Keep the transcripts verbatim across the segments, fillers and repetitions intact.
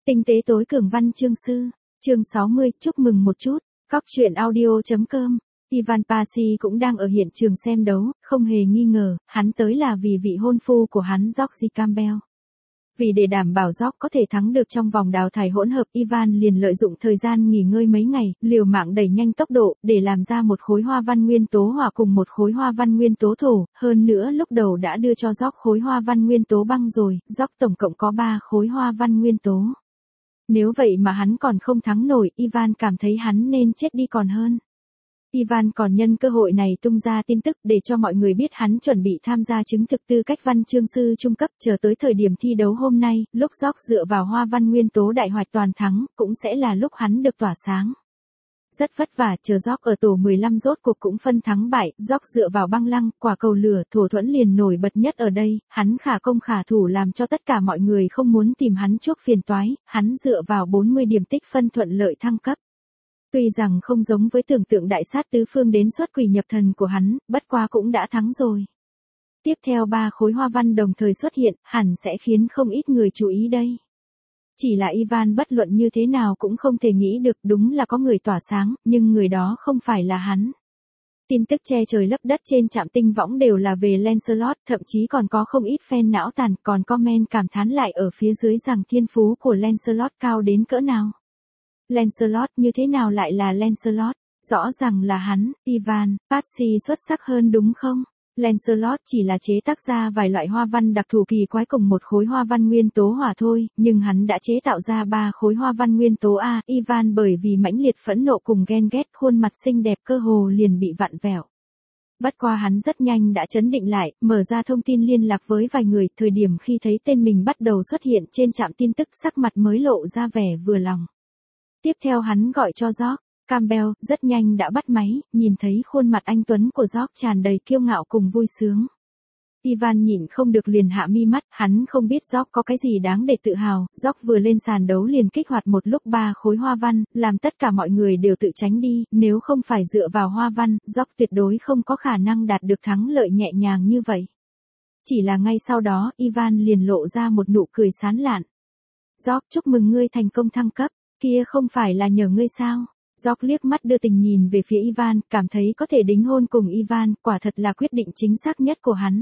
Tinh tế tối cường văn chương sư, chương sáu mươi, chúc mừng một chút, Cóc truyện audio chấm com. Ivan Paci cũng đang ở hiện trường xem đấu, không hề nghi ngờ, hắn tới là vì vị hôn phu của hắn George Campbell. Vì để đảm bảo George có thể thắng được trong vòng đào thải hỗn hợp, Ivan liền lợi dụng thời gian nghỉ ngơi mấy ngày, liều mạng đẩy nhanh tốc độ, để làm ra một khối hoa văn nguyên tố hỏa cùng một khối hoa văn nguyên tố thổ, hơn nữa lúc đầu đã đưa cho George khối hoa văn nguyên tố băng rồi, George tổng cộng có ba khối hoa văn nguyên tố. Nếu vậy mà hắn còn không thắng nổi, Ivan cảm thấy hắn nên chết đi còn hơn. Ivan còn nhân cơ hội này tung ra tin tức để cho mọi người biết hắn chuẩn bị tham gia chứng thực tư cách văn chương sư trung cấp, chờ tới thời điểm thi đấu hôm nay, lúc George dựa vào hoa văn nguyên tố đại hoạch toàn thắng, cũng sẽ là lúc hắn được tỏa sáng. Rất vất vả, chờ George ở tổ mười lăm rốt cuộc cũng phân thắng bại, George dựa vào băng lăng, quả cầu lửa, thổ thuẫn liền nổi bật nhất ở đây, hắn khả công khả thủ làm cho tất cả mọi người không muốn tìm hắn chuốc phiền toái, hắn dựa vào bốn mươi điểm tích phân thuận lợi thăng cấp. Tuy rằng không giống với tưởng tượng đại sát tứ phương đến xuất quỷ nhập thần của hắn, bất quá cũng đã thắng rồi. Tiếp theo ba khối hoa văn đồng thời xuất hiện, hẳn sẽ khiến không ít người chú ý đây. Chỉ là Ivan bất luận như thế nào cũng không thể nghĩ được, đúng là có người tỏa sáng, nhưng người đó không phải là hắn. Tin tức che trời lấp đất trên trạm tinh võng đều là về Lancelot, thậm chí còn có không ít fan não tàn, còn comment cảm thán lại ở phía dưới rằng thiên phú của Lancelot cao đến cỡ nào. Lancelot như thế nào lại là Lancelot? Rõ ràng là hắn, Ivan Paci xuất sắc hơn đúng không? Lancelot chỉ là chế tác ra vài loại hoa văn đặc thù kỳ quái cùng một khối hoa văn nguyên tố hỏa thôi, nhưng hắn đã chế tạo ra ba khối hoa văn nguyên tố A. Ivan bởi vì mãnh liệt phẫn nộ cùng ghen ghét, khuôn mặt xinh đẹp cơ hồ liền bị vặn vẹo. Bất qua hắn rất nhanh đã trấn định lại, mở ra thông tin liên lạc với vài người, thời điểm khi thấy tên mình bắt đầu xuất hiện trên trạm tin tức, sắc mặt mới lộ ra vẻ vừa lòng. Tiếp theo hắn gọi cho George Campbell, rất nhanh đã bắt máy, nhìn thấy khuôn mặt anh tuấn của George tràn đầy kiêu ngạo cùng vui sướng. Ivan nhịn không được liền hạ mi mắt, hắn không biết George có cái gì đáng để tự hào. George vừa lên sàn đấu liền kích hoạt một lúc ba khối hoa văn, làm tất cả mọi người đều tự tránh đi, nếu không phải dựa vào hoa văn, George tuyệt đối không có khả năng đạt được thắng lợi nhẹ nhàng như vậy. Chỉ là ngay sau đó, Ivan liền lộ ra một nụ cười sán lạn. George, chúc mừng ngươi thành công thăng cấp, kia không phải là nhờ ngươi sao? George liếc mắt đưa tình nhìn về phía Ivan, cảm thấy có thể đính hôn cùng Ivan, quả thật là quyết định chính xác nhất của hắn.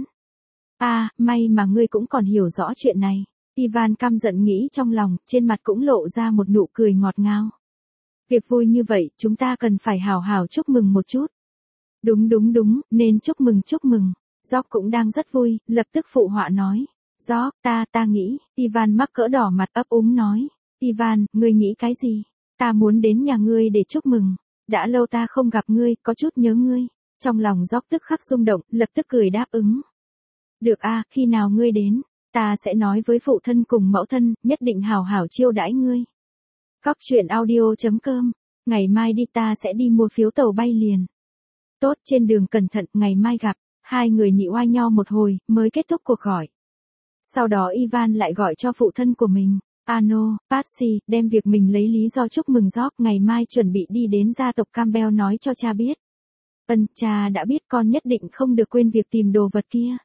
À, may mà ngươi cũng còn hiểu rõ chuyện này. Ivan căm giận nghĩ trong lòng, trên mặt cũng lộ ra một nụ cười ngọt ngào. Việc vui như vậy, chúng ta cần phải hào hào chúc mừng một chút. Đúng đúng đúng, nên chúc mừng chúc mừng. George cũng đang rất vui, lập tức phụ họa nói. George, ta, ta nghĩ, Ivan mắc cỡ đỏ mặt ấp úng nói. Ivan, ngươi nghĩ cái gì? Ta muốn đến nhà ngươi để chúc mừng. Đã lâu ta không gặp ngươi, có chút nhớ ngươi. Trong lòng George tức khắc rung động, lập tức cười đáp ứng. Được a, à, khi nào ngươi đến, ta sẽ nói với phụ thân cùng mẫu thân, nhất định hào hảo chiêu đãi ngươi. Cóc truyện audio chấm com. Ngày mai đi, ta sẽ đi mua phiếu tàu bay liền. Tốt, trên đường cẩn thận, ngày mai gặp. Hai người nhị oai nhau một hồi, mới kết thúc cuộc gọi. Sau đó Ivan lại gọi cho phụ thân của mình. Ano, Paci, đem việc mình lấy lý do chúc mừng George, ngày mai chuẩn bị đi đến gia tộc Campbell nói cho cha biết. Ân, cha đã biết, con nhất định không được quên việc tìm đồ vật kia.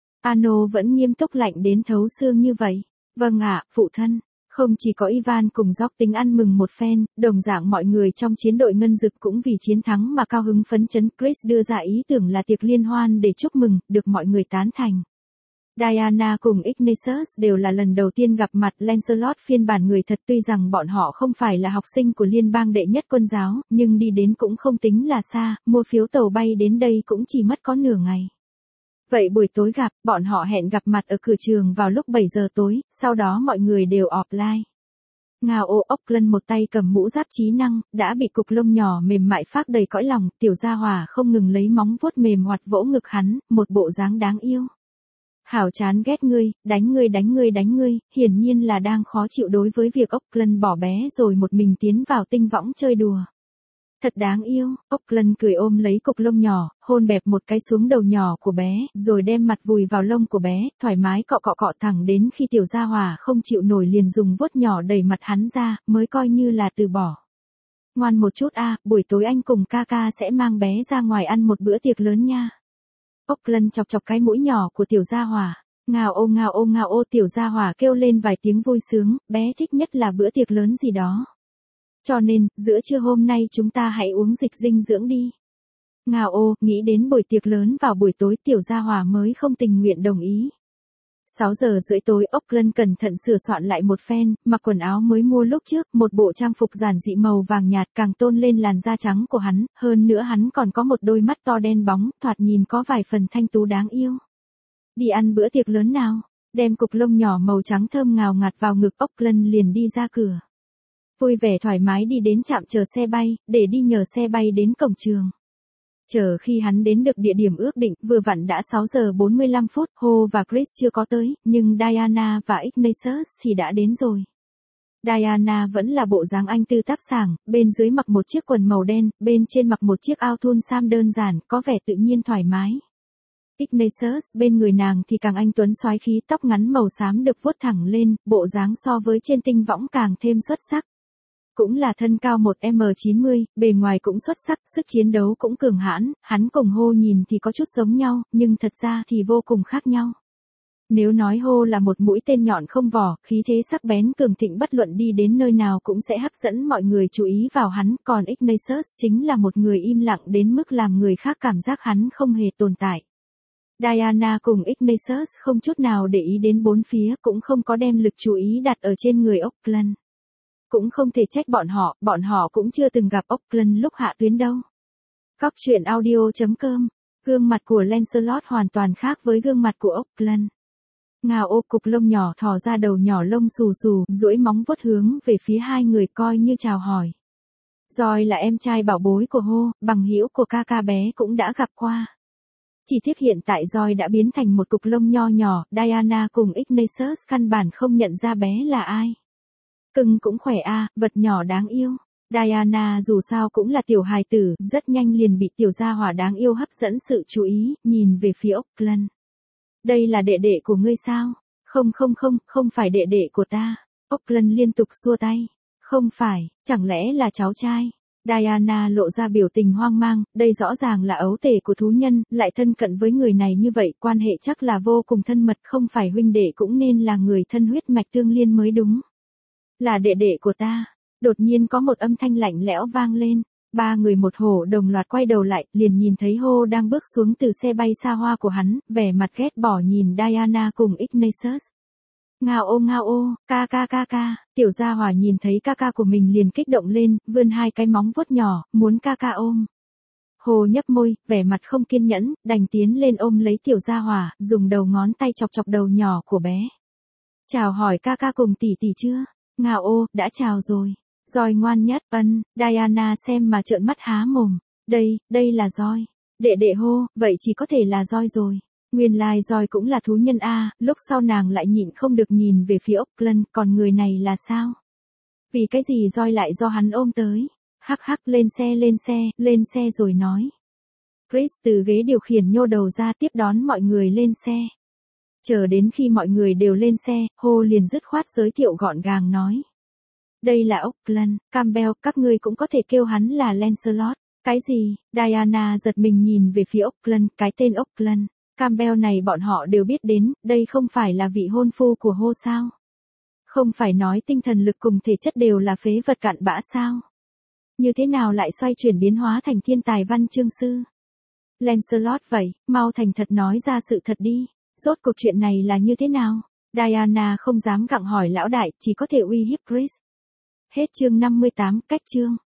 Ano vẫn nghiêm túc lạnh đến thấu xương như vậy. Vâng ạ, phụ thân. Không chỉ có Ivan cùng George tính ăn mừng một phen, đồng dạng mọi người trong chiến đội ngân dực cũng vì chiến thắng mà cao hứng phấn chấn. Chris đưa ra ý tưởng là tiệc liên hoan để chúc mừng, được mọi người tán thành. Diana cùng Ignatius đều là lần đầu tiên gặp mặt Lancelot phiên bản người thật, tuy rằng bọn họ không phải là học sinh của liên bang đệ nhất quân giáo, nhưng đi đến cũng không tính là xa, mua phiếu tàu bay đến đây cũng chỉ mất có nửa ngày. Vậy buổi tối gặp, bọn họ hẹn gặp mặt ở cửa trường vào lúc bảy giờ tối, sau đó mọi người đều offline. Ngao ô Auckland một tay cầm mũ giáp trí năng, đã bị cục lông nhỏ mềm mại phác đầy cõi lòng, tiểu gia hỏa không ngừng lấy móng vuốt mềm hoạt vỗ ngực hắn, một bộ dáng đáng yêu. Hảo chán ghét ngươi, đánh ngươi đánh ngươi đánh ngươi, hiển nhiên là đang khó chịu đối với việc Auckland bỏ bé rồi một mình tiến vào tinh võng chơi đùa. Thật đáng yêu, Auckland cười ôm lấy cục lông nhỏ, hôn bẹp một cái xuống đầu nhỏ của bé, rồi đem mặt vùi vào lông của bé, thoải mái cọ cọ cọ thẳng đến khi tiểu gia hỏa không chịu nổi liền dùng vuốt nhỏ đẩy mặt hắn ra, mới coi như là từ bỏ. Ngoan một chút a, à, buổi tối anh cùng ca ca sẽ mang bé ra ngoài ăn một bữa tiệc lớn nha. Auckland chọc chọc cái mũi nhỏ của tiểu gia hỏa. Ngao ô ngao ô ngao ô, tiểu gia hỏa kêu lên vài tiếng vui sướng, bé thích nhất là bữa tiệc lớn gì đó. Cho nên, giữa trưa hôm nay chúng ta hãy uống dịch dinh dưỡng đi. Ngao ô, nghĩ đến buổi tiệc lớn vào buổi tối, tiểu gia hỏa mới không tình nguyện đồng ý. sáu giờ rưỡi tối, Auckland cẩn thận sửa soạn lại một phen, mặc quần áo mới mua lúc trước, một bộ trang phục giản dị màu vàng nhạt càng tôn lên làn da trắng của hắn, hơn nữa hắn còn có một đôi mắt to đen bóng, thoạt nhìn có vài phần thanh tú đáng yêu. Đi ăn bữa tiệc lớn nào, đem cục lông nhỏ màu trắng thơm ngào ngạt vào ngực, Auckland liền đi ra cửa. Vui vẻ thoải mái đi đến trạm chờ xe bay, để đi nhờ xe bay đến cổng trường. Chờ khi hắn đến được địa điểm ước định, vừa vặn đã sáu giờ bốn mươi lăm phút, Ho và Chris chưa có tới, nhưng Diana và Ignatius thì đã đến rồi. Diana vẫn là bộ dáng anh tư tác sảng, bên dưới mặc một chiếc quần màu đen, bên trên mặc một chiếc áo thun sam đơn giản, có vẻ tự nhiên thoải mái. Ignatius bên người nàng thì càng anh tuấn soái khí, tóc ngắn màu xám được vuốt thẳng lên, bộ dáng so với trên tinh võng càng thêm xuất sắc. Cũng là thân cao một mét chín mươi, bề ngoài cũng xuất sắc, sức chiến đấu cũng cường hãn, hắn cùng Ho nhìn thì có chút giống nhau, nhưng thật ra thì vô cùng khác nhau. Nếu nói Ho là một mũi tên nhọn không vỏ, khí thế sắc bén cường thịnh bất luận đi đến nơi nào cũng sẽ hấp dẫn mọi người chú ý vào hắn, còn Ignatius chính là một người im lặng đến mức làm người khác cảm giác hắn không hề tồn tại. Diana cùng Ignatius không chút nào để ý đến bốn phía, cũng không có đem lực chú ý đặt ở trên người Auckland. Cũng không thể trách bọn họ, bọn họ cũng chưa từng gặp Auckland lúc hạ tuyến đâu. Cóc truyện audio chấm com, gương mặt của Lancelot hoàn toàn khác với gương mặt của Auckland. Ngao ô, cục lông nhỏ thò ra đầu nhỏ lông xù xù, duỗi móng vuốt hướng về phía hai người coi như chào hỏi. Joy là em trai bảo bối của Ho, bằng hữu của ca ca bé cũng đã gặp qua. Chỉ tiếc hiện tại Joy đã biến thành một cục lông nho nhỏ, Diana cùng Ignatius căn bản không nhận ra bé là ai. Cưng cũng khỏe a, à, vật nhỏ đáng yêu. Diana dù sao cũng là tiểu hài tử, rất nhanh liền bị tiểu gia hỏa đáng yêu hấp dẫn sự chú ý, nhìn về phía Auckland. Đây là đệ đệ của ngươi sao? Không không không, không phải đệ đệ của ta. Auckland liên tục xua tay. Không phải, chẳng lẽ là cháu trai? Diana lộ ra biểu tình hoang mang, đây rõ ràng là ấu tể của thú nhân, lại thân cận với người này như vậy, quan hệ chắc là vô cùng thân mật, không phải huynh đệ cũng nên là người thân huyết mạch tương liên mới đúng. Là đệ đệ của ta. Đột nhiên có một âm thanh lạnh lẽo vang lên. Ba người một hổ đồng loạt quay đầu lại, liền nhìn thấy Ho đang bước xuống từ xe bay xa hoa của hắn, vẻ mặt ghét bỏ nhìn Diana cùng Ignatius. Ngao ô ngao ô, ca ca ca ca, tiểu gia hỏa nhìn thấy ca ca của mình liền kích động lên, vươn hai cái móng vuốt nhỏ, muốn ca ca ôm. Ho nhấp môi, vẻ mặt không kiên nhẫn, đành tiến lên ôm lấy tiểu gia hỏa, dùng đầu ngón tay chọc chọc đầu nhỏ của bé. Chào hỏi ca ca cùng tỷ tỷ chưa? Ngao ô, đã chào rồi. Joy ngoan nhất, ân, Diana xem mà trợn mắt há mồm. Đây, đây là Joy. Đệ đệ Ho, vậy chỉ có thể là Joy rồi. Nguyên lai Joy cũng là thú nhân a, lúc sau nàng lại nhịn không được nhìn về phía Auckland, còn người này là sao? Vì cái gì Joy lại do hắn ôm tới? Hắc hắc, lên xe lên xe, lên xe rồi nói. Chris từ ghế điều khiển nhô đầu ra tiếp đón mọi người lên xe. Chờ đến khi mọi người đều lên xe, Ho liền dứt khoát giới thiệu gọn gàng nói. Đây là Auckland, Campbell, các ngươi cũng có thể kêu hắn là Lancelot. Cái gì? Diana giật mình nhìn về phía Auckland, cái tên Auckland, Campbell này bọn họ đều biết đến, đây không phải là vị hôn phu của Ho sao? Không phải nói tinh thần lực cùng thể chất đều là phế vật cặn bã sao? Như thế nào lại xoay chuyển biến hóa thành thiên tài văn chương sư? Lancelot vậy, mau thành thật nói ra sự thật đi, rốt cuộc chuyện này là như thế nào? Diana không dám gặng hỏi lão đại, chỉ có thể uy hiếp Chris. Hết chương năm mươi tám, cách chương.